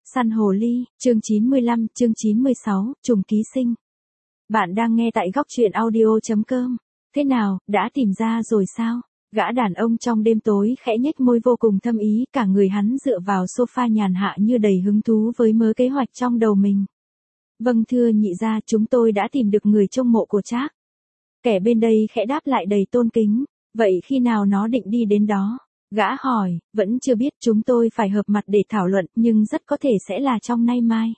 Săn hồ ly, chương 95, chương 96, trùng ký sinh. Bạn đang nghe tại góc truyện audio.com. Thế nào, đã tìm ra rồi sao? Gã đàn ông trong đêm tối khẽ nhếch môi vô cùng thâm ý, cả người hắn dựa vào sofa nhàn hạ như đầy hứng thú với mớ kế hoạch trong đầu mình. Vâng thưa nhị gia, chúng tôi đã tìm được người trông mộ của Trác. Kẻ bên đây khẽ đáp lại đầy tôn kính. Vậy khi nào nó định đi đến đó? Gã hỏi, vẫn chưa biết, chúng tôi phải họp mặt để thảo luận, nhưng rất có thể sẽ là trong nay mai.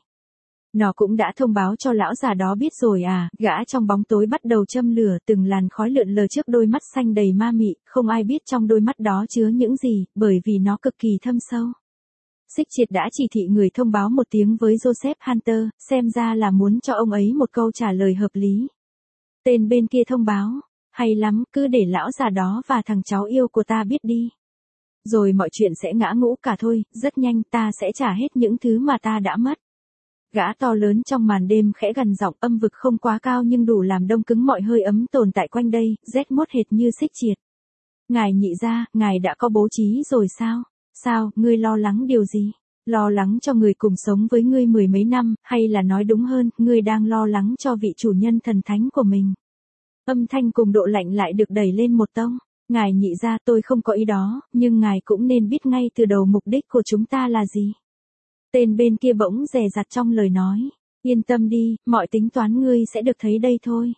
Nó cũng đã thông báo cho lão già đó biết rồi à? Gã trong bóng tối bắt đầu châm lửa, từng làn khói lượn lờ trước đôi mắt xanh đầy ma mị, không ai biết trong đôi mắt đó chứa những gì, bởi vì nó cực kỳ thâm sâu. Xích Triệt đã chỉ thị người thông báo một tiếng với Joseph Hunter, xem ra là muốn cho ông ấy một câu trả lời hợp lý. Tên bên kia thông báo, hay lắm, cứ để lão già đó và thằng cháu yêu của ta biết đi. Rồi mọi chuyện sẽ ngã ngũ cả thôi, rất nhanh ta sẽ trả hết những thứ mà ta đã mất. Gã to lớn trong màn đêm khẽ gằn giọng, âm vực không quá cao nhưng đủ làm đông cứng mọi hơi ấm tồn tại quanh đây, rét mốt hệt như Xích Triệt. Ngài nhị gia, ngài đã có bố trí rồi sao? Sao, ngươi lo lắng điều gì? Lo lắng cho người cùng sống với ngươi mười mấy năm, hay là nói đúng hơn, ngươi đang lo lắng cho vị chủ nhân thần thánh của mình? Âm thanh cùng độ lạnh lại được đẩy lên một tông. Ngài nhị gia, tôi không có ý đó, nhưng ngài cũng nên biết ngay từ đầu mục đích của chúng ta là gì. Tên bên kia bỗng dè dặt trong lời nói. Yên tâm đi, mọi tính toán ngươi sẽ được thấy đây thôi.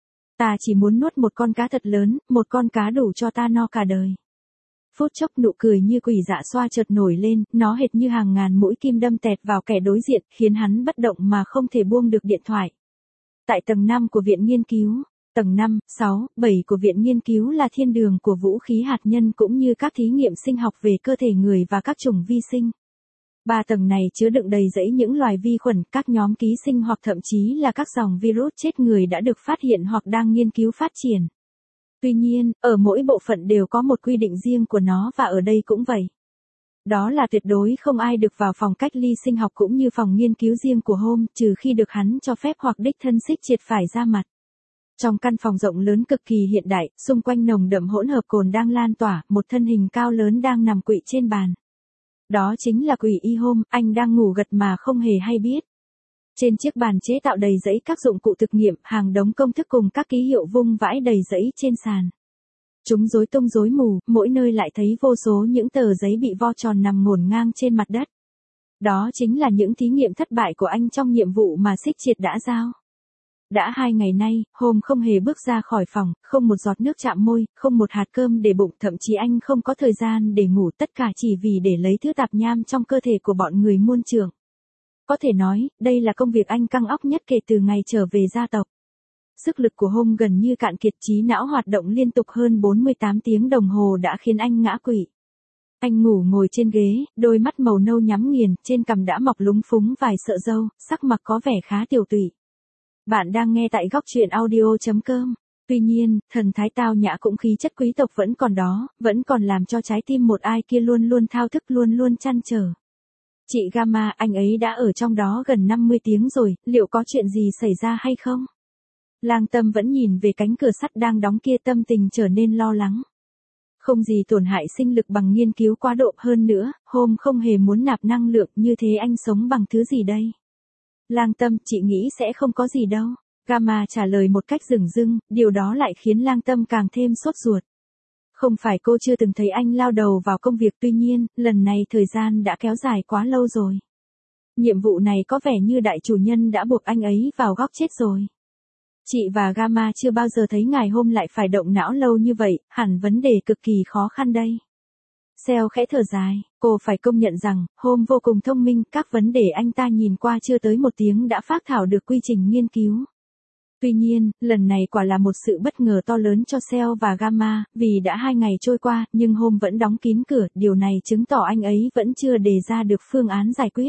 Ta chỉ muốn nuốt một con cá thật lớn, một con cá đủ cho ta no cả đời. Phút chốc nụ cười như quỷ dạ xoa chợt nổi lên, nó hệt như hàng ngàn mũi kim đâm tẹt vào kẻ đối diện, khiến hắn bất động mà không thể buông được điện thoại. Tại tầng 5 của viện nghiên cứu. Tầng 5, 6, 7 của viện nghiên cứu là thiên đường của vũ khí hạt nhân cũng như các thí nghiệm sinh học về cơ thể người và các chủng vi sinh. 3 tầng này chứa đựng đầy rẫy những loài vi khuẩn, các nhóm ký sinh hoặc thậm chí là các dòng virus chết người đã được phát hiện hoặc đang nghiên cứu phát triển. Tuy nhiên, ở mỗi bộ phận đều có một quy định riêng của nó và ở đây cũng vậy. Đó là tuyệt đối không ai được vào phòng cách ly sinh học cũng như phòng nghiên cứu riêng của Holmes, trừ khi được hắn cho phép hoặc đích thân Xích Triệt phải ra mặt. Trong căn phòng rộng lớn cực kỳ hiện đại, xung quanh nồng đậm hỗn hợp cồn đang lan tỏa, một thân hình cao lớn đang nằm quỵ trên bàn. Đó chính là quỷ y Holmes, anh đang ngủ gật mà không hề hay biết. Trên chiếc bàn chế tạo đầy rẫy các dụng cụ thực nghiệm, hàng đống công thức cùng các ký hiệu vung vãi đầy rẫy trên sàn. Chúng rối tung rối mù, mỗi nơi lại thấy vô số những tờ giấy bị vo tròn nằm ngổn ngang trên mặt đất. Đó chính là những thí nghiệm thất bại của anh trong nhiệm vụ mà Xích Triệt đã giao. Đã 2 ngày nay, Holmes không hề bước ra khỏi phòng, không một giọt nước chạm môi, không một hạt cơm để bụng, thậm chí anh không có thời gian để ngủ, tất cả chỉ vì để lấy thứ tạp nham trong cơ thể của bọn người muôn trưởng. Có thể nói, đây là công việc anh căng óc nhất kể từ ngày trở về gia tộc. Sức lực của Holmes gần như cạn kiệt, trí não hoạt động liên tục hơn 48 tiếng đồng hồ đã khiến anh ngã quỵ. Anh ngủ ngồi trên ghế, đôi mắt màu nâu nhắm nghiền, trên cằm đã mọc lúng phúng vài sợi râu, sắc mặt có vẻ khá tiều tụy. Bạn đang nghe tại góc truyện audio.com. Tuy nhiên, thần thái tao nhã cũng khí chất quý tộc vẫn còn đó, vẫn còn làm cho trái tim một ai kia luôn luôn thao thức, luôn luôn trăn trở. Chị Gamma, anh ấy đã ở trong đó gần 50 tiếng rồi, liệu có chuyện gì xảy ra hay không? Lang Tâm vẫn nhìn về cánh cửa sắt đang đóng kia, tâm tình trở nên lo lắng. Không gì tổn hại sinh lực bằng nghiên cứu quá độ, hơn nữa, Holmes không hề muốn nạp năng lượng, như thế anh sống bằng thứ gì đây? Lang Tâm, chị nghĩ sẽ không có gì đâu. Gamma trả lời một cách dửng dưng, điều đó lại khiến Lang Tâm càng thêm sốt ruột. Không phải cô chưa từng thấy anh lao đầu vào công việc, tuy nhiên, lần này thời gian đã kéo dài quá lâu rồi. Nhiệm vụ này có vẻ như đại chủ nhân đã buộc anh ấy vào góc chết rồi. Chị và Gamma chưa bao giờ thấy ngài Holmes lại phải động não lâu như vậy, hẳn vấn đề cực kỳ khó khăn đây. Sale khẽ thở dài, cô phải công nhận rằng, Holmes vô cùng thông minh, các vấn đề anh ta nhìn qua chưa tới 1 tiếng đã phác thảo được quy trình nghiên cứu. Tuy nhiên, lần này quả là một sự bất ngờ to lớn cho Sale và Gamma, vì đã 2 ngày trôi qua, nhưng Holmes vẫn đóng kín cửa, điều này chứng tỏ anh ấy vẫn chưa đề ra được phương án giải quyết.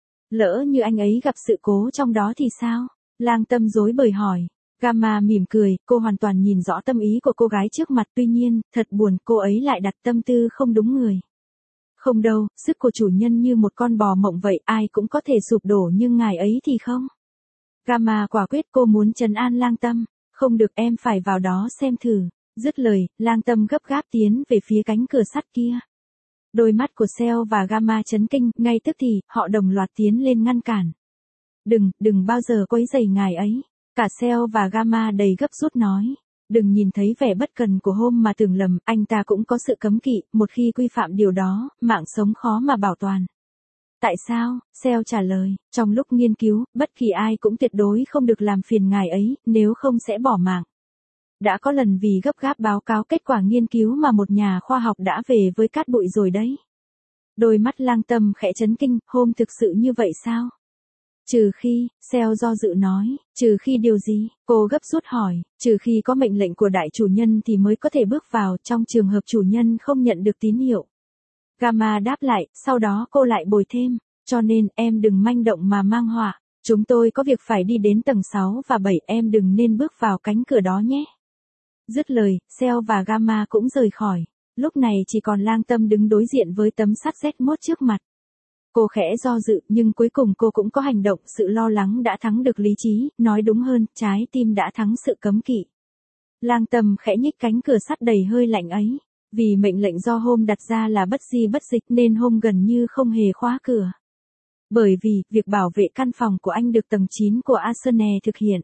Lỡ như anh ấy gặp sự cố trong đó thì sao? Lang Tâm rối bời hỏi. Gamma mỉm cười, cô hoàn toàn nhìn rõ tâm ý của cô gái trước mặt, tuy nhiên, thật buồn, cô ấy lại đặt tâm tư không đúng người. Không đâu, sức của chủ nhân như một con bò mộng vậy, ai cũng có thể sụp đổ nhưng ngài ấy thì không. Gamma quả quyết, cô muốn trấn an Lang Tâm. Không được, em phải vào đó xem thử. Dứt lời, Lang Tâm gấp gáp tiến về phía cánh cửa sắt kia. Đôi mắt của Cell và Gamma chấn kinh, ngay tức thì, họ đồng loạt tiến lên ngăn cản. Đừng bao giờ quấy rầy ngài ấy. Cả Cell và Gamma đầy gấp rút nói. Đừng nhìn thấy vẻ bất cần của Home mà tưởng lầm, anh ta cũng có sự cấm kỵ, một khi quy phạm điều đó, mạng sống khó mà bảo toàn. Tại sao? Cell trả lời, trong lúc nghiên cứu, bất kỳ ai cũng tuyệt đối không được làm phiền ngài ấy, nếu không sẽ bỏ mạng. Đã có lần vì gấp gáp báo cáo kết quả nghiên cứu mà một nhà khoa học đã về với cát bụi rồi đấy. Đôi mắt Lang Tâm khẽ chấn kinh, Home thực sự như vậy sao? Trừ khi, Cell do dự nói, trừ khi điều gì? Cô gấp rút hỏi, trừ khi có mệnh lệnh của đại chủ nhân thì mới có thể bước vào, trong trường hợp chủ nhân không nhận được tín hiệu. Gamma đáp lại, sau đó cô lại bồi thêm, cho nên em đừng manh động mà mang họa. Chúng tôi có việc phải đi đến tầng 6 và 7, em đừng nên bước vào cánh cửa đó nhé. Dứt lời, Cell và Gamma cũng rời khỏi. Lúc này chỉ còn Lang Tâm đứng đối diện với tấm sắt Z1 trước mặt. Cô khẽ do dự, nhưng cuối cùng cô cũng có hành động, sự lo lắng đã thắng được lý trí, nói đúng hơn, trái tim đã thắng sự cấm kỵ. Lang Tâm khẽ nhích cánh cửa sắt đầy hơi lạnh ấy. Vì mệnh lệnh do Home đặt ra là bất di bất dịch nên Home gần như không hề khóa cửa. Bởi vì, việc bảo vệ căn phòng của anh được tầng 9 của Arsenal thực hiện.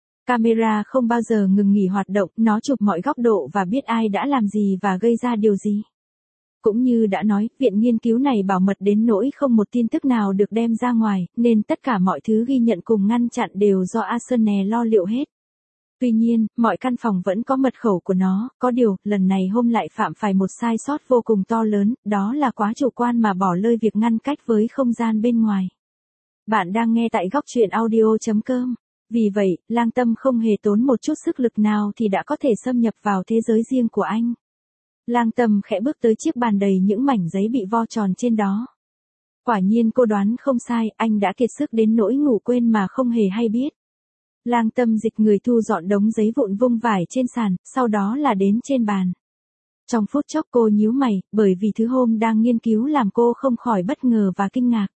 Camera không bao giờ ngừng nghỉ hoạt động, nó chụp mọi góc độ và biết ai đã làm gì và gây ra điều gì. Cũng như đã nói, viện nghiên cứu này bảo mật đến nỗi không một tin tức nào được đem ra ngoài, nên tất cả mọi thứ ghi nhận cùng ngăn chặn đều do Arsenal lo liệu hết. Tuy nhiên, mọi căn phòng vẫn có mật khẩu của nó, có điều, lần này Home lại phạm phải một sai sót vô cùng to lớn, đó là quá chủ quan mà bỏ lơi việc ngăn cách với không gian bên ngoài. Bạn đang nghe tại góc truyện audio.com. Vì vậy, Lang Tâm không hề tốn một chút sức lực nào thì đã có thể xâm nhập vào thế giới riêng của anh. Lang Tâm khẽ bước tới chiếc bàn đầy những mảnh giấy bị vo tròn trên đó. Quả nhiên cô đoán không sai, anh đã kiệt sức đến nỗi ngủ quên mà không hề hay biết. Lang Tâm dịch người thu dọn đống giấy vụn vung vải trên sàn, sau đó là đến trên bàn. Trong phút chốc cô nhíu mày, bởi vì thứ Home đang nghiên cứu làm cô không khỏi bất ngờ và kinh ngạc.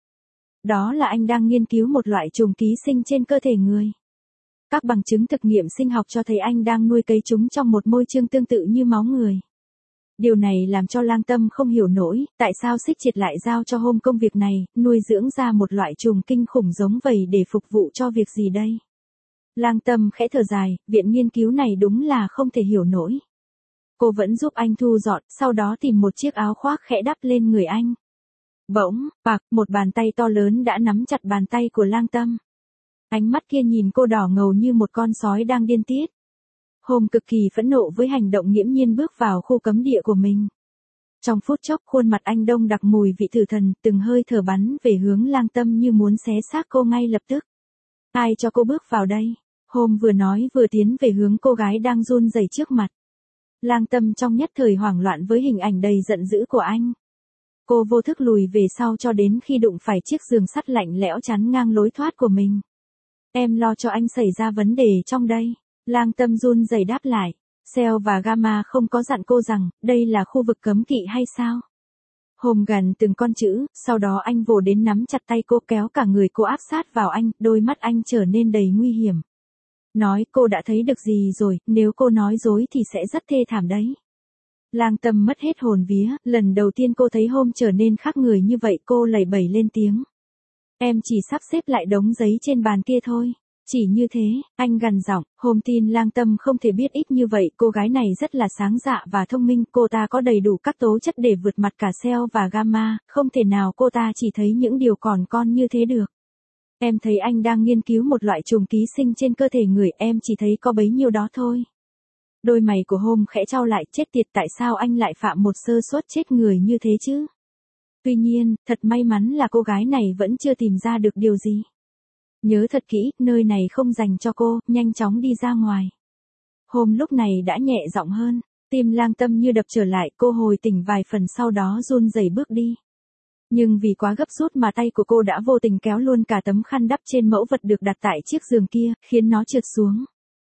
Đó là anh đang nghiên cứu một loại trùng ký sinh trên cơ thể người. Các bằng chứng thực nghiệm sinh học cho thấy anh đang nuôi cấy chúng trong một môi trường tương tự như máu người. Điều này làm cho Lang Tâm không hiểu nổi, tại sao Xích Triệt lại giao cho Home công việc này, nuôi dưỡng ra một loại trùng kinh khủng giống vậy để phục vụ cho việc gì đây? Lang Tâm khẽ thở dài, viện nghiên cứu này đúng là không thể hiểu nổi. Cô vẫn giúp anh thu dọn, sau đó tìm một chiếc áo khoác khẽ đắp lên người anh. Bỗng, một bàn tay to lớn đã nắm chặt bàn tay của Lang Tâm. Ánh mắt kia nhìn cô đỏ ngầu như một con sói đang điên tiết. Home cực kỳ phẫn nộ với hành động nghiễm nhiên bước vào khu cấm địa của mình. Trong phút chốc khuôn mặt anh đông đặc mùi vị tử thần, từng hơi thở bắn về hướng Lang Tâm như muốn xé xác cô ngay lập tức. Ai cho cô bước vào đây? Home vừa nói vừa tiến về hướng cô gái đang run rẩy trước mặt. Lang Tâm trong nhất thời hoảng loạn với hình ảnh đầy giận dữ của anh. Cô vô thức lùi về sau cho đến khi đụng phải chiếc giường sắt lạnh lẽo chắn ngang lối thoát của mình. Em lo cho anh xảy ra vấn đề trong đây. Lang Tâm run rẩy đáp lại. Cell và Gamma không có dặn cô rằng, đây là khu vực cấm kỵ hay sao? Home gần từng con chữ, sau đó anh vồ đến nắm chặt tay cô kéo cả người cô áp sát vào anh, đôi mắt anh trở nên đầy nguy hiểm. Nói cô đã thấy được gì rồi, nếu cô nói dối thì sẽ rất thê thảm đấy. Lang Tâm mất hết hồn vía, lần đầu tiên cô thấy Home trở nên khác người như vậy cô lẩy bẩy lên tiếng. Em chỉ sắp xếp lại đống giấy trên bàn kia thôi. Chỉ như thế, anh gằn giọng, Home tin Lang Tâm không thể biết ít như vậy, cô gái này rất là sáng dạ và thông minh, cô ta có đầy đủ các tố chất để vượt mặt cả Cell và Gamma, không thể nào cô ta chỉ thấy những điều còn con như thế được. Em thấy anh đang nghiên cứu một loại trùng ký sinh trên cơ thể người, em chỉ thấy có bấy nhiêu đó thôi. Đôi mày của Home khẽ chau lại, chết tiệt, tại sao anh lại phạm một sơ suất chết người như thế chứ? Tuy nhiên, thật may mắn là cô gái này vẫn chưa tìm ra được điều gì. Nhớ thật kỹ, nơi này không dành cho cô, nhanh chóng đi ra ngoài. Home lúc này đã nhẹ giọng hơn, tim Lang Tâm như đập trở lại, cô hồi tỉnh vài phần sau đó run rẩy bước đi. Nhưng vì quá gấp rút mà tay của cô đã vô tình kéo luôn cả tấm khăn đắp trên mẫu vật được đặt tại chiếc giường kia, khiến nó trượt xuống.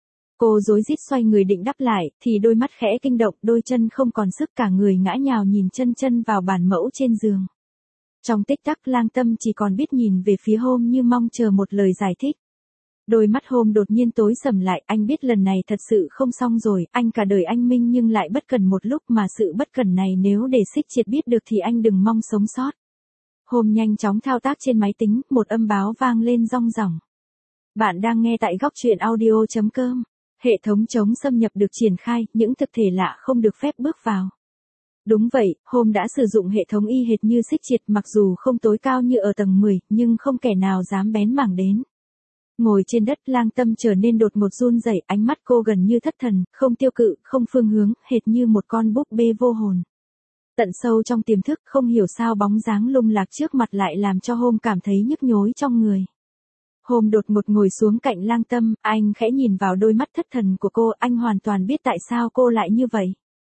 Cô rối rít xoay người định đắp lại, thì đôi mắt khẽ kinh động, đôi chân không còn sức, cả người ngã nhào nhìn chân vào bàn mẫu trên giường. Trong tích tắc Lang Tâm chỉ còn biết nhìn về phía Home như mong chờ một lời giải thích. Đôi mắt Hôm đột nhiên tối sầm lại, anh biết lần này thật sự không xong rồi, anh cả đời anh minh nhưng lại bất cần một lúc mà sự bất cẩn này nếu để Xích Triệt biết được thì anh đừng mong sống sót. Hôm nhanh chóng thao tác trên máy tính, một âm báo vang lên rong ròng. Bạn đang nghe tại góc truyện audio.com. Hệ thống chống xâm nhập được triển khai, những thực thể lạ không được phép bước vào. Đúng vậy, Hôm đã sử dụng hệ thống y hệt như Xích Triệt, mặc dù không tối cao như ở tầng 10, nhưng không kẻ nào dám bén mảng đến. Ngồi trên đất, Lang Tâm trở nên đột ngột run rẩy, ánh mắt cô gần như thất thần, không tiêu cự, không phương hướng, hệt như một con búp bê vô hồn. Tận sâu trong tiềm thức, không hiểu sao bóng dáng lung lạc trước mặt lại làm cho Hôm cảm thấy nhức nhối trong người. Hôm đột ngột ngồi xuống cạnh Lang Tâm, anh khẽ nhìn vào đôi mắt thất thần của cô, anh hoàn toàn biết tại sao cô lại như vậy.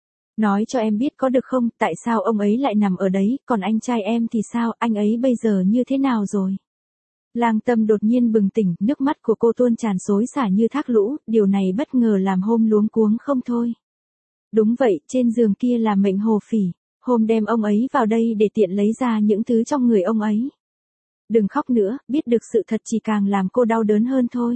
Nói cho em biết có được không, tại sao ông ấy lại nằm ở đấy, còn anh trai em thì sao, anh ấy bây giờ như thế nào rồi? Lang Tâm đột nhiên bừng tỉnh, nước mắt của cô tuôn tràn xối xả như thác lũ, điều này bất ngờ làm Hôm luống cuống không thôi. Đúng vậy, trên giường kia là Mệnh Hồ Phỉ, Hôm đem ông ấy vào đây để tiện lấy ra những thứ trong người ông ấy. Đừng khóc nữa, biết được sự thật chỉ càng làm cô đau đớn hơn thôi.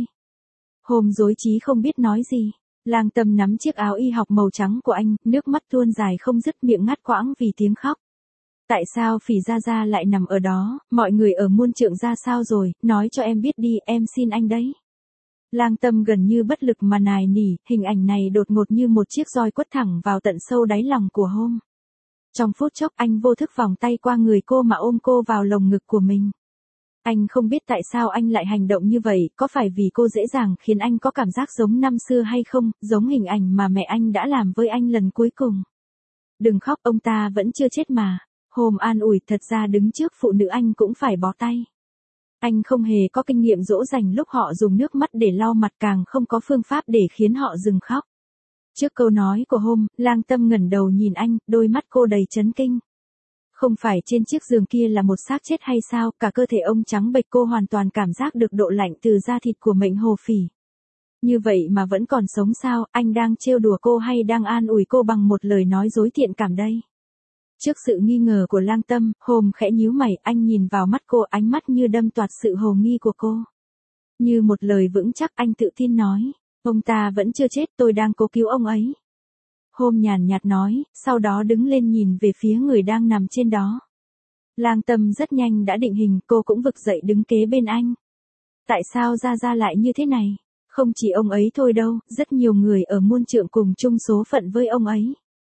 Hôm rối trí không biết nói gì. Lang Tâm nắm chiếc áo y học màu trắng của anh, nước mắt tuôn dài không dứt, miệng ngắt quãng vì tiếng khóc. Tại sao Phỉ Gia Gia lại nằm ở đó, mọi người ở muôn trượng ra sao rồi, nói cho em biết đi, em xin anh đấy. Lang Tâm gần như bất lực mà nài nỉ, hình ảnh này đột ngột như một chiếc roi quất thẳng vào tận sâu đáy lòng của Hôm. Trong phút chốc anh vô thức vòng tay qua người cô mà ôm cô vào lồng ngực của mình. Anh không biết tại sao anh lại hành động như vậy, có phải vì cô dễ dàng khiến anh có cảm giác giống năm xưa hay không, giống hình ảnh mà mẹ anh đã làm với anh lần cuối cùng. Đừng khóc, ông ta vẫn chưa chết mà. Hôm an ủi, thật ra đứng trước phụ nữ anh cũng phải bó tay. Anh không hề có kinh nghiệm dỗ dành lúc họ dùng nước mắt để lau mặt, càng không có phương pháp để khiến họ dừng khóc. Trước câu nói của Hôm, Lang Tâm ngẩng đầu nhìn anh, đôi mắt cô đầy chấn kinh. Không phải trên chiếc giường kia là một xác chết hay sao, cả cơ thể ông trắng bệch, cô hoàn toàn cảm giác được độ lạnh từ da thịt của Mệnh Hồ Phỉ. Như vậy mà vẫn còn sống sao, anh đang trêu đùa cô hay đang an ủi cô bằng một lời nói dối thiện cảm đây? Trước sự nghi ngờ của Lang Tâm, Hôm khẽ nhíu mày, anh nhìn vào mắt cô, ánh mắt như đâm toạc sự hồ nghi của cô. Như một lời vững chắc, anh tự tin nói, ông ta vẫn chưa chết, tôi đang cố cứu ông ấy. Hôm nhàn nhạt nói, sau đó đứng lên nhìn về phía người đang nằm trên đó. Lang Tâm rất nhanh đã định hình, cô cũng vực dậy đứng kế bên anh. Tại sao Gia Gia lại như thế này? Không chỉ ông ấy thôi đâu, rất nhiều người ở muôn trượng cùng chung số phận với ông ấy.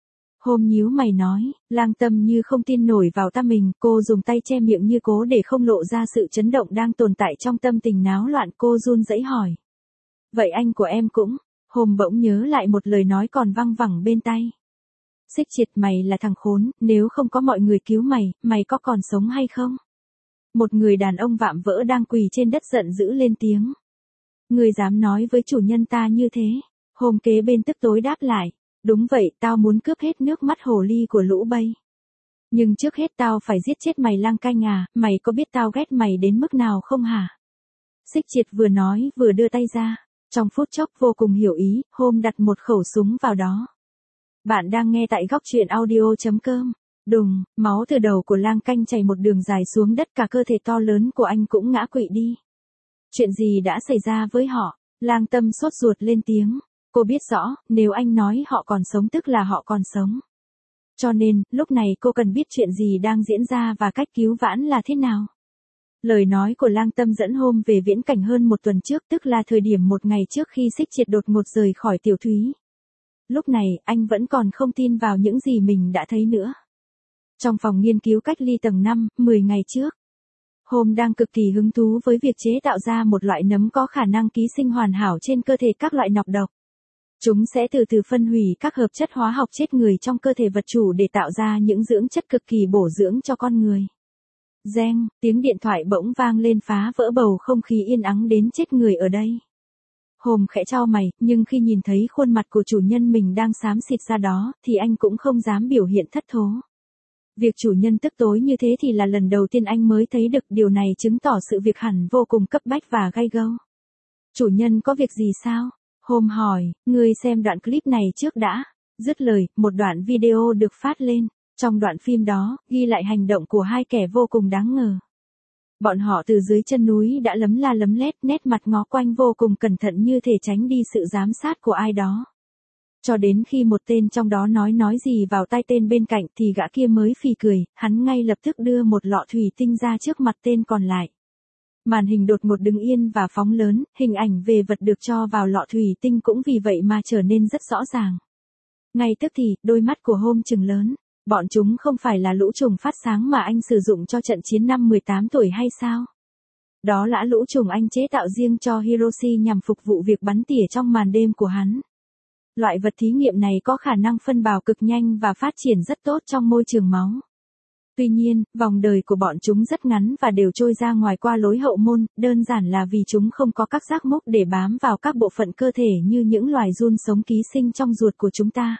Hôm nhíu mày nói, Lang Tâm như không tin nổi vào ta mình, cô dùng tay che miệng như cố để không lộ ra sự chấn động đang tồn tại trong tâm tình náo loạn, cô run rẩy hỏi. Vậy anh của em cũng? Hôm bỗng nhớ lại một lời nói còn văng vẳng bên tai. Xích Triệt, mày là thằng khốn, nếu không có mọi người cứu mày, mày có còn sống hay không? Một người đàn ông vạm vỡ đang quỳ trên đất giận dữ lên tiếng. Người dám nói với chủ nhân ta như thế? Hôm kế bên tức tối đáp lại. Đúng vậy, tao muốn cướp hết nước mắt hồ ly của lũ bây. Nhưng trước hết tao phải giết chết mày Lang Canh à, mày có biết tao ghét mày đến mức nào không hả? Xích Triệt vừa nói vừa đưa tay ra. Trong phút chốc vô cùng hiểu ý, Hôm đặt một khẩu súng vào đó. Bạn đang nghe tại góc truyện audio.com. Đùng, máu từ đầu của Lang Canh chảy một đường dài xuống đất, cả cơ thể to lớn của anh cũng ngã quỵ đi. Chuyện gì đã xảy ra với họ? Lang Tâm sốt ruột lên tiếng. Cô biết rõ, nếu anh nói họ còn sống tức là họ còn sống. Cho nên, lúc này cô cần biết chuyện gì đang diễn ra và cách cứu vãn là thế nào. Lời nói của Lang Tâm dẫn Hôm về viễn cảnh hơn một tuần trước, tức là thời điểm một ngày trước khi Xích Triệt đột ngột rời khỏi Tiểu Thúy. Lúc này, anh vẫn còn không tin vào những gì mình đã thấy nữa. Trong phòng nghiên cứu cách ly tầng 5, 10 ngày trước, Hôm đang cực kỳ hứng thú với việc chế tạo ra một loại nấm có khả năng ký sinh hoàn hảo trên cơ thể các loại nọc độc. Chúng sẽ từ từ phân hủy các hợp chất hóa học chết người trong cơ thể vật chủ để tạo ra những dưỡng chất cực kỳ bổ dưỡng cho con người. Reng, tiếng điện thoại bỗng vang lên phá vỡ bầu không khí yên ắng đến chết người ở đây. Hôm khẽ chau mày, nhưng khi nhìn thấy khuôn mặt của chủ nhân mình đang xám xịt ra đó, thì anh cũng không dám biểu hiện thất thố. Việc chủ nhân tức tối như thế thì là lần đầu tiên anh mới thấy được, điều này chứng tỏ sự việc hẳn vô cùng cấp bách và gay go. Chủ nhân có việc gì sao? Hôm hỏi, ngươi xem đoạn clip này trước đã. Dứt lời, một đoạn video được phát lên. Trong đoạn phim đó, ghi lại hành động của hai kẻ vô cùng đáng ngờ. Bọn họ từ dưới chân núi đã lấm la lấm lét, nét mặt ngó quanh vô cùng cẩn thận như thể tránh đi sự giám sát của ai đó. Cho đến khi một tên trong đó nói gì vào tai tên bên cạnh thì gã kia mới phì cười, hắn ngay lập tức đưa một lọ thủy tinh ra trước mặt tên còn lại. Màn hình đột ngột đứng yên và phóng lớn, hình ảnh về vật được cho vào lọ thủy tinh cũng vì vậy mà trở nên rất rõ ràng. Ngay tức thì, đôi mắt của Hôm trừng lớn. Bọn chúng không phải là lũ trùng phát sáng mà anh sử dụng cho trận chiến năm 18 tuổi hay sao? Đó là lũ trùng anh chế tạo riêng cho Hiroshi nhằm phục vụ việc bắn tỉa trong màn đêm của hắn. Loại vật thí nghiệm này có khả năng phân bào cực nhanh và phát triển rất tốt trong môi trường máu. Tuy nhiên, vòng đời của bọn chúng rất ngắn và đều trôi ra ngoài qua lối hậu môn, đơn giản là vì chúng không có các giác mốc để bám vào các bộ phận cơ thể như những loài giun sống ký sinh trong ruột của chúng ta.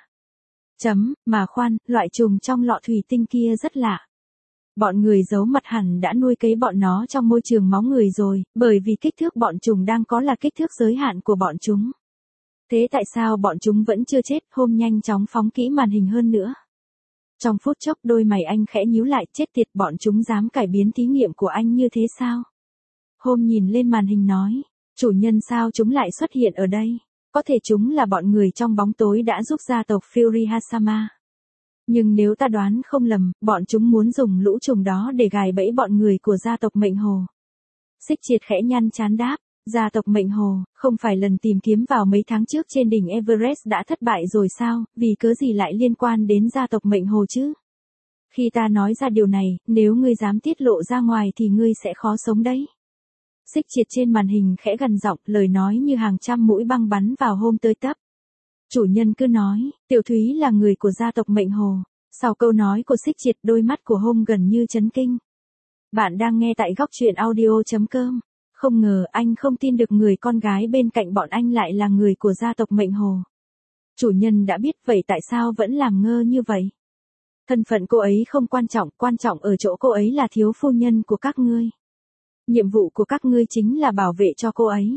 Mà khoan, loại trùng trong lọ thủy tinh kia rất lạ. Bọn người giấu mặt hẳn đã nuôi cấy bọn nó trong môi trường máu người rồi, bởi vì kích thước bọn trùng đang có là kích thước giới hạn của bọn chúng. Thế tại sao bọn chúng vẫn chưa chết? Hôm nhanh chóng phóng kỹ màn hình hơn nữa. Trong phút chốc đôi mày anh khẽ nhíu lại, chết tiệt, bọn chúng dám cải biến thí nghiệm của anh như thế sao? Hôm nhìn lên màn hình nói, chủ nhân sao chúng lại xuất hiện ở đây? Có thể chúng là bọn người trong bóng tối đã giúp gia tộc Fury Hasama. Nhưng nếu ta đoán không lầm, bọn chúng muốn dùng lũ trùng đó để gài bẫy bọn người của gia tộc Mệnh Hồ. Xích Triệt khẽ nhăn trán đáp, gia tộc Mệnh Hồ, không phải lần tìm kiếm vào mấy tháng trước trên đỉnh Everest đã thất bại rồi sao, vì cớ gì lại liên quan đến gia tộc Mệnh Hồ chứ? Khi ta nói ra điều này, nếu ngươi dám tiết lộ ra ngoài thì ngươi sẽ khó sống đấy. Xích Triệt trên màn hình khẽ gằn giọng, lời nói như hàng trăm mũi băng bắn vào Hôm tới tấp. Chủ nhân cứ nói, Tiểu Thúy là người của gia tộc Mệnh Hồ. Sau câu nói của Xích Triệt, đôi mắt của Hôm gần như chấn kinh. Bạn đang nghe tại góc truyện audio.com. Không ngờ anh không tin được người con gái bên cạnh bọn anh lại là người của gia tộc Mệnh Hồ. Chủ nhân đã biết, vậy tại sao vẫn làm ngơ như vậy? Thân phận cô ấy không quan trọng ở chỗ cô ấy là thiếu phu nhân của các ngươi. Nhiệm vụ của các ngươi chính là bảo vệ cho cô ấy.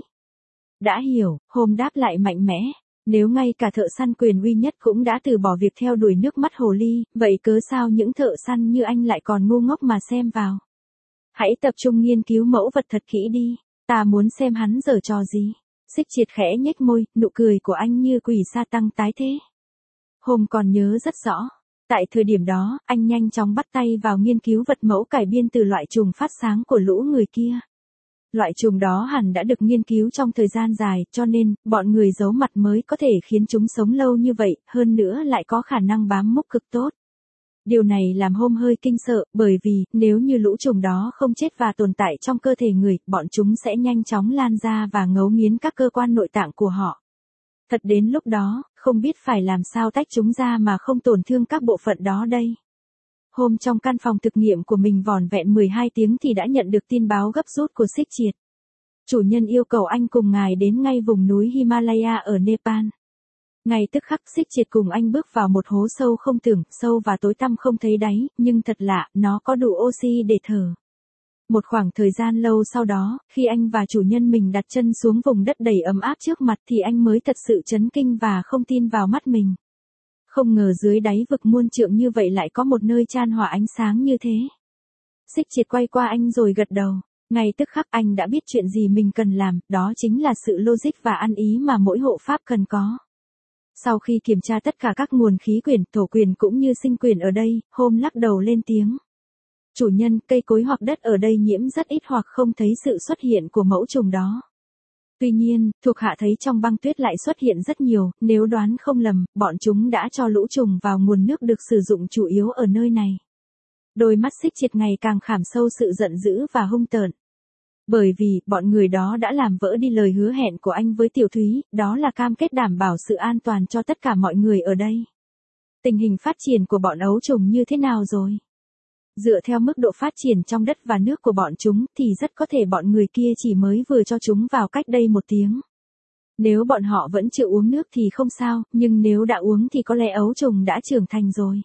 Đã hiểu, Hôm đáp lại mạnh mẽ. Nếu ngay cả thợ săn quyền uy nhất cũng đã từ bỏ việc theo đuổi nước mắt hồ ly, vậy cớ sao những thợ săn như anh lại còn ngu ngốc mà xem vào? Hãy tập trung nghiên cứu mẫu vật thật kỹ đi, ta muốn xem hắn giở trò gì. Xích Triệt khẽ nhếch môi, nụ cười của anh như quỷ sa tăng tái thế. Hôm còn nhớ rất rõ. Tại thời điểm đó, anh nhanh chóng bắt tay vào nghiên cứu vật mẫu cải biên từ loại trùng phát sáng của lũ người kia. Loại trùng đó hẳn đã được nghiên cứu trong thời gian dài, cho nên, bọn người giấu mặt mới có thể khiến chúng sống lâu như vậy, hơn nữa lại có khả năng bám mốc cực tốt. Điều này làm Hôm hơi kinh sợ, bởi vì, nếu như lũ trùng đó không chết và tồn tại trong cơ thể người, bọn chúng sẽ nhanh chóng lan ra và ngấu nghiến các cơ quan nội tạng của họ. Thật đến lúc đó, không biết phải làm sao tách chúng ra mà không tổn thương các bộ phận đó đây. Hôm trong căn phòng thực nghiệm của mình vỏn vẹn 12 tiếng thì đã nhận được tin báo gấp rút của Xích Triệt. Chủ nhân yêu cầu anh cùng ngài đến ngay vùng núi Himalaya ở Nepal. Ngay tức khắc Xích Triệt cùng anh bước vào một hố sâu không tưởng, sâu và tối tăm không thấy đáy, nhưng thật lạ, nó có đủ oxy để thở. Một khoảng thời gian lâu sau đó, khi anh và chủ nhân mình đặt chân xuống vùng đất đầy ấm áp trước mặt thì anh mới thật sự chấn kinh và không tin vào mắt mình. Không ngờ dưới đáy vực muôn trượng như vậy lại có một nơi chan hòa ánh sáng như thế. Xích Triệt quay qua anh rồi gật đầu. Ngay tức khắc anh đã biết chuyện gì mình cần làm, đó chính là sự logic và ăn ý mà mỗi hộ pháp cần có. Sau khi kiểm tra tất cả các nguồn khí quyển, thổ quyền cũng như sinh quyền ở đây, Hôm lắc đầu lên tiếng. Chủ nhân, cây cối hoặc đất ở đây nhiễm rất ít hoặc không thấy sự xuất hiện của mẫu trùng đó. Tuy nhiên, thuộc hạ thấy trong băng tuyết lại xuất hiện rất nhiều, nếu đoán không lầm, bọn chúng đã cho lũ trùng vào nguồn nước được sử dụng chủ yếu ở nơi này. Đôi mắt Xích Triệt ngày càng khảm sâu sự giận dữ và hung tợn. Bởi vì, bọn người đó đã làm vỡ đi lời hứa hẹn của anh với Tiểu Thúy, đó là cam kết đảm bảo sự an toàn cho tất cả mọi người ở đây. Tình hình phát triển của bọn ấu trùng như thế nào rồi? Dựa theo mức độ phát triển trong đất và nước của bọn chúng thì rất có thể bọn người kia chỉ mới vừa cho chúng vào cách đây 1 tiếng. Nếu bọn họ vẫn chưa uống nước thì không sao, nhưng nếu đã uống thì có lẽ ấu trùng đã trưởng thành rồi.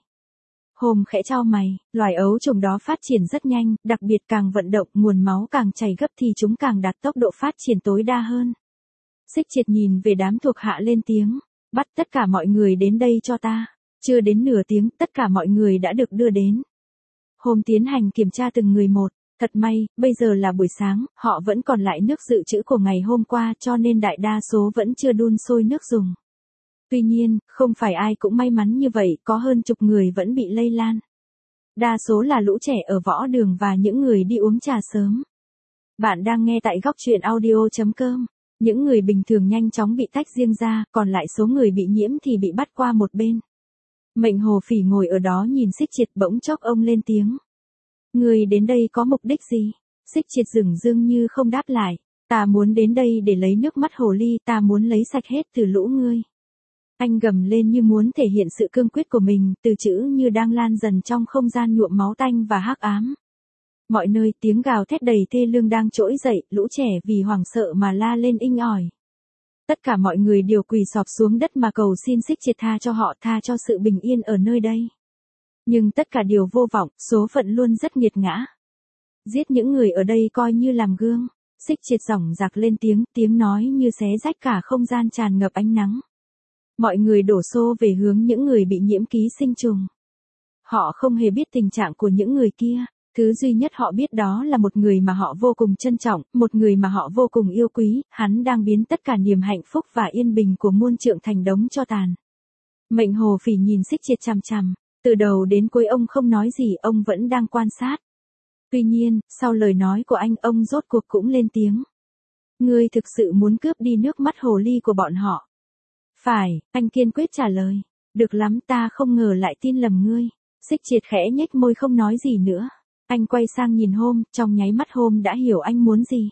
Hôm khẽ chau mày, loài ấu trùng đó phát triển rất nhanh, đặc biệt càng vận động, nguồn máu càng chảy gấp thì chúng càng đạt tốc độ phát triển tối đa hơn. Xích Triệt nhìn về đám thuộc hạ lên tiếng, bắt tất cả mọi người đến đây cho ta. Chưa đến nửa tiếng, tất cả mọi người đã được đưa đến. Hôm tiến hành kiểm tra từng người một, Thật may, bây giờ là buổi sáng, họ vẫn còn lại nước dự trữ của ngày hôm qua cho nên đại đa số vẫn chưa đun sôi nước dùng. Tuy nhiên, không phải ai cũng may mắn như vậy, có hơn chục người vẫn bị lây lan. Đa số là lũ trẻ ở võ đường và những người đi uống trà sớm. Bạn đang nghe tại góc truyện audio.com. Những người bình thường nhanh chóng bị tách riêng ra, còn lại số người bị nhiễm thì bị bắt qua một bên. Mệnh Hồ Phỉ ngồi ở đó nhìn Xích Triệt, bỗng chốc ông lên tiếng. Người đến đây có mục đích gì? Xích Triệt dửng dưng như không đáp lại. Ta muốn đến đây để lấy nước mắt hồ ly, ta muốn lấy sạch hết từ lũ ngươi. Anh gầm lên như muốn thể hiện sự cương quyết của mình, từ chữ như đang lan dần trong không gian nhuộm máu tanh và hắc ám. Mọi nơi tiếng gào thét đầy thê lương đang trỗi dậy, lũ trẻ vì hoảng sợ mà la lên inh ỏi. Tất cả mọi người đều quỳ xọp xuống đất mà cầu xin Xích Triệt tha cho họ, tha cho sự bình yên ở nơi đây. Nhưng tất cả đều vô vọng, số phận luôn rất nghiệt ngã. Giết những người ở đây coi như làm gương. Xích Triệt rỏng rạc lên tiếng nói như xé rách cả không gian tràn ngập ánh nắng. Mọi người đổ xô về hướng những người bị nhiễm ký sinh trùng. Họ không hề biết tình trạng của những người kia. Thứ duy nhất họ biết đó là một người mà họ vô cùng trân trọng, một người mà họ vô cùng yêu quý, hắn đang biến tất cả niềm hạnh phúc và yên bình của muôn trượng thành đống tro tàn. Mệnh Hồ Phỉ nhìn Xích Triệt chằm chằm, từ đầu đến cuối ông không nói gì, ông vẫn đang quan sát. Tuy nhiên, sau lời nói của anh, ông rốt cuộc cũng lên tiếng. Ngươi thực sự muốn cướp đi nước mắt hồ ly của bọn họ? Phải, anh kiên quyết trả lời. Được lắm, ta không ngờ lại tin lầm ngươi. Xích Triệt khẽ nhếch môi không nói gì nữa. Anh quay sang nhìn Hôm, trong nháy mắt Hôm đã hiểu anh muốn gì.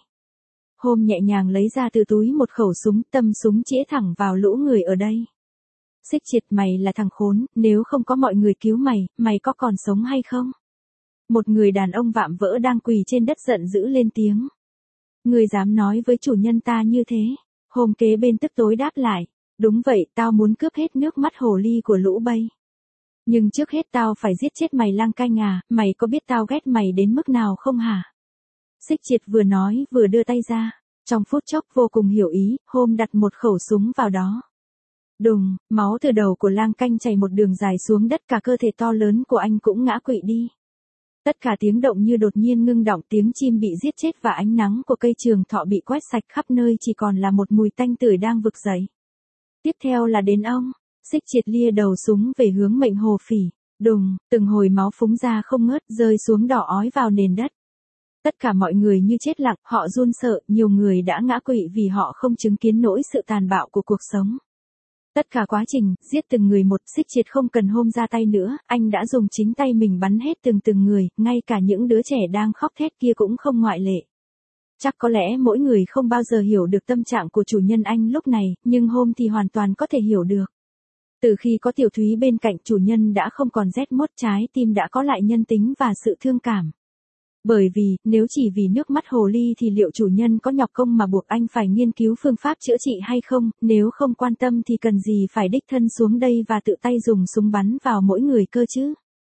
Hôm nhẹ nhàng lấy ra từ túi một khẩu súng, tâm súng chĩa thẳng vào lũ người ở đây. Xích Triệt, mày là thằng khốn, nếu không có mọi người cứu mày, mày có còn sống hay không? Một người đàn ông vạm vỡ đang quỳ trên đất giận dữ lên tiếng. Ngươi dám nói với chủ nhân ta như thế? Hôm kế bên tức tối đáp lại. Đúng vậy, tao muốn cướp hết nước mắt hồ ly của lũ bây. Nhưng trước hết tao phải giết chết mày Lang Canh à, mày có biết tao ghét mày đến mức nào không hả? Xích Triệt vừa nói vừa đưa tay ra. Trong phút chốc vô cùng hiểu ý, Hôm đặt một khẩu súng vào đó. Đùng, máu từ đầu của Lang Canh chảy một đường dài xuống đất, cả cơ thể to lớn của anh cũng ngã quỵ đi. Tất cả tiếng động như đột nhiên ngưng đọng, tiếng chim bị giết chết và ánh nắng của cây trường thọ bị quét sạch, khắp nơi chỉ còn là một mùi tanh tưởi đang vực dậy. Tiếp theo là đến ông. Xích Triệt lia đầu súng về hướng Mệnh Hồ Phỉ. Đùng, từng hồi máu phúng ra không ngớt, rơi xuống đỏ ói vào nền đất. Tất cả mọi người như chết lặng, họ run sợ, nhiều người đã ngã quỵ vì họ không chứng kiến nổi sự tàn bạo của cuộc sống. Tất cả quá trình, giết từng người một, Xích Triệt không cần Hôm ra tay nữa, anh đã dùng chính tay mình bắn hết từng người, ngay cả những đứa trẻ đang khóc thét kia cũng không ngoại lệ. Chắc có lẽ mỗi người không bao giờ hiểu được tâm trạng của chủ nhân anh lúc này, nhưng Hôm thì hoàn toàn có thể hiểu được. Từ khi có Tiểu Thúy bên cạnh, chủ nhân đã không còn rét mốt, trái tim đã có lại nhân tính và sự thương cảm. Bởi vì, nếu chỉ vì nước mắt hồ ly thì liệu chủ nhân có nhọc công mà buộc anh phải nghiên cứu phương pháp chữa trị hay không, nếu không quan tâm thì cần gì phải đích thân xuống đây và tự tay dùng súng bắn vào mỗi người cơ chứ.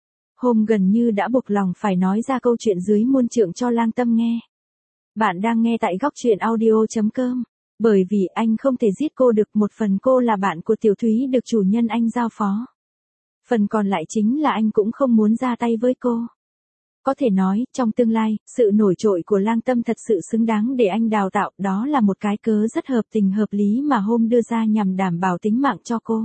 Hôm gần như đã buộc lòng phải nói ra câu chuyện dưới muôn trượng cho Lang Tâm nghe. Bạn đang nghe tại góc truyện audio.com. Bởi vì anh không thể giết cô được, một phần cô là bạn của Tiểu Thúy được chủ nhân anh giao phó. Phần còn lại chính là anh cũng không muốn ra tay với cô. Có thể nói, trong tương lai, sự nổi trội của Lang Tâm thật sự xứng đáng để anh đào tạo, đó là một cái cớ rất hợp tình hợp lý mà Hôm đưa ra nhằm đảm bảo tính mạng cho cô.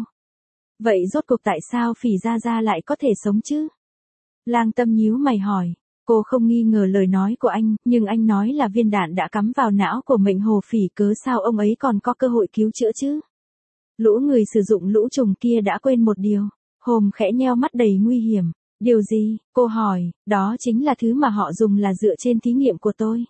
Vậy rốt cuộc tại sao Phỉ Gia Gia lại có thể sống chứ? Lang Tâm nhíu mày hỏi. Cô không nghi ngờ lời nói của anh, nhưng anh nói là viên đạn đã cắm vào não của Mệnh Hồ Phỉ, cớ sao ông ấy còn có cơ hội cứu chữa chứ? Lũ người sử dụng lũ trùng kia đã quên một điều. Hôm khẽ nheo mắt đầy nguy hiểm. Điều gì? Cô hỏi. Đó chính là thứ mà họ dùng là dựa trên thí nghiệm của tôi.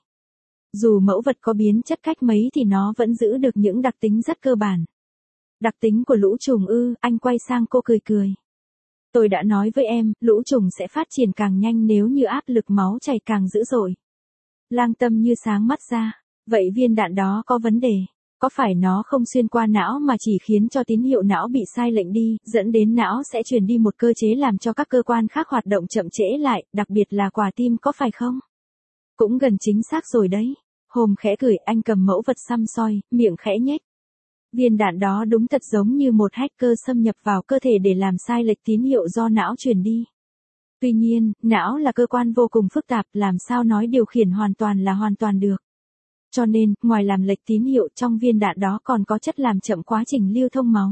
Dù mẫu vật có biến chất cách mấy thì nó vẫn giữ được những đặc tính rất cơ bản. Đặc tính của lũ trùng ư? Anh quay sang cô cười cười. Tôi đã nói với em, lũ trùng sẽ phát triển càng nhanh nếu như áp lực máu chảy càng dữ dội. Lang Tâm như sáng mắt ra. Vậy viên đạn đó có vấn đề. Có phải nó không xuyên qua não mà chỉ khiến cho tín hiệu não bị sai lệnh đi, dẫn đến não sẽ truyền đi một cơ chế làm cho các cơ quan khác hoạt động chậm trễ lại, đặc biệt là quả tim, có phải không? Cũng gần chính xác rồi đấy. Hôm khẽ cười, anh cầm mẫu vật xăm soi, miệng khẽ nhếch. Viên đạn đó đúng thật giống như một hacker xâm nhập vào cơ thể để làm sai lệch tín hiệu do não truyền đi. Tuy nhiên, não là cơ quan vô cùng phức tạp, làm sao nói điều khiển hoàn toàn được. Cho nên, ngoài làm lệch tín hiệu trong viên đạn đó còn có chất làm chậm quá trình lưu thông máu.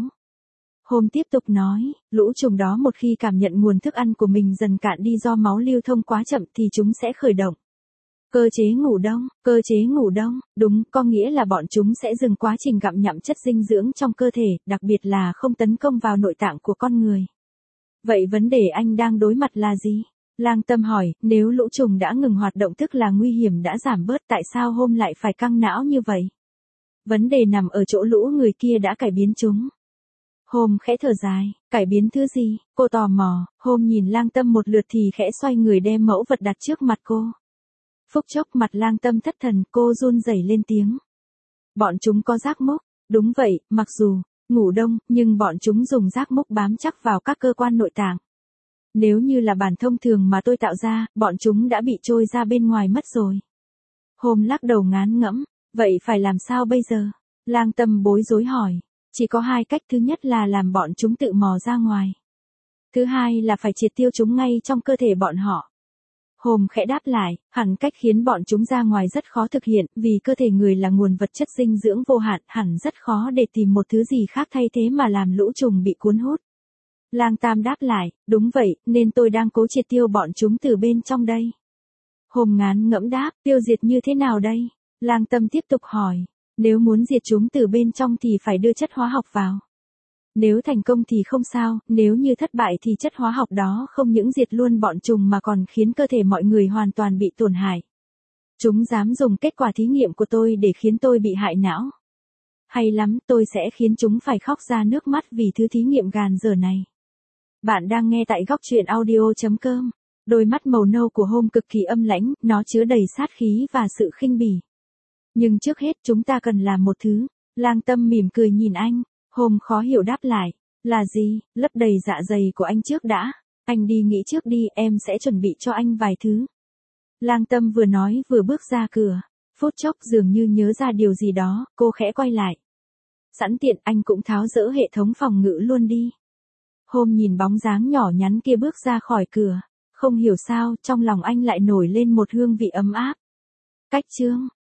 Hôm tiếp tục nói, lũ trùng đó một khi cảm nhận nguồn thức ăn của mình dần cạn đi do máu lưu thông quá chậm thì chúng sẽ khởi động. Cơ chế ngủ đông, đúng, có nghĩa là bọn chúng sẽ dừng quá trình gặm nhậm chất dinh dưỡng trong cơ thể, đặc biệt là không tấn công vào nội tạng của con người. Vậy vấn đề anh đang đối mặt là gì? Lang Tâm hỏi, nếu lũ trùng đã ngừng hoạt động tức là nguy hiểm đã giảm bớt, tại sao hôm lại phải căng não như vậy? Vấn đề nằm ở chỗ lũ người kia đã cải biến chúng. Hôm khẽ thở dài, cải biến thứ gì? Cô tò mò, Hôm nhìn Lang Tâm một lượt thì khẽ xoay người đem mẫu vật đặt trước mặt cô. Phút chốc mặt Lang Tâm thất thần, cô run rẩy lên tiếng. Bọn chúng có giác mốc, đúng vậy, mặc dù ngủ đông, nhưng bọn chúng dùng giác mốc bám chắc vào các cơ quan nội tạng. Nếu như là bản thông thường mà tôi tạo ra, bọn chúng đã bị trôi ra bên ngoài mất rồi. Hôm lắc đầu ngán ngẫm, vậy phải làm sao bây giờ? Lang Tâm bối rối hỏi. Chỉ có hai cách, thứ nhất là làm bọn chúng tự mò ra ngoài. Thứ hai là phải triệt tiêu chúng ngay trong cơ thể bọn họ. Hôm khẽ đáp lại, hẳn cách khiến bọn chúng ra ngoài rất khó thực hiện, vì cơ thể người là nguồn vật chất dinh dưỡng vô hạn, hẳn rất khó để tìm một thứ gì khác thay thế mà làm lũ trùng bị cuốn hút. Lang Tam đáp lại, đúng vậy, nên tôi đang cố triệt tiêu bọn chúng từ bên trong đây. Hôm ngán ngẫm đáp, tiêu diệt như thế nào đây? Lang Tâm tiếp tục hỏi, nếu muốn diệt chúng từ bên trong thì phải đưa chất hóa học vào. Nếu thành công thì không sao, nếu như thất bại thì chất hóa học đó không những diệt luôn bọn trùng mà còn khiến cơ thể mọi người hoàn toàn bị tổn hại. Chúng dám dùng kết quả thí nghiệm của tôi để khiến tôi bị hại não. Hay lắm, tôi sẽ khiến chúng phải khóc ra nước mắt vì thứ thí nghiệm gàn dở này. Bạn đang nghe tại góc truyện audio.com. Đôi mắt màu nâu của Hôm cực kỳ âm lãnh, nó chứa đầy sát khí và sự khinh bỉ. Nhưng trước hết chúng ta cần làm một thứ. Lang Tâm mỉm cười nhìn anh. Hôm khó hiểu đáp lại. Là gì? Lấp đầy dạ dày của anh trước đã. Anh đi nghĩ trước đi, em sẽ chuẩn bị cho anh vài thứ. Lang Tâm vừa nói vừa bước ra cửa. Phút chốc dường như nhớ ra điều gì đó, cô khẽ quay lại. Sẵn tiện anh cũng tháo dỡ hệ thống phòng ngự luôn đi. Hôm nhìn bóng dáng nhỏ nhắn kia bước ra khỏi cửa. Không hiểu sao, trong lòng anh lại nổi lên một hương vị ấm áp. Cách chương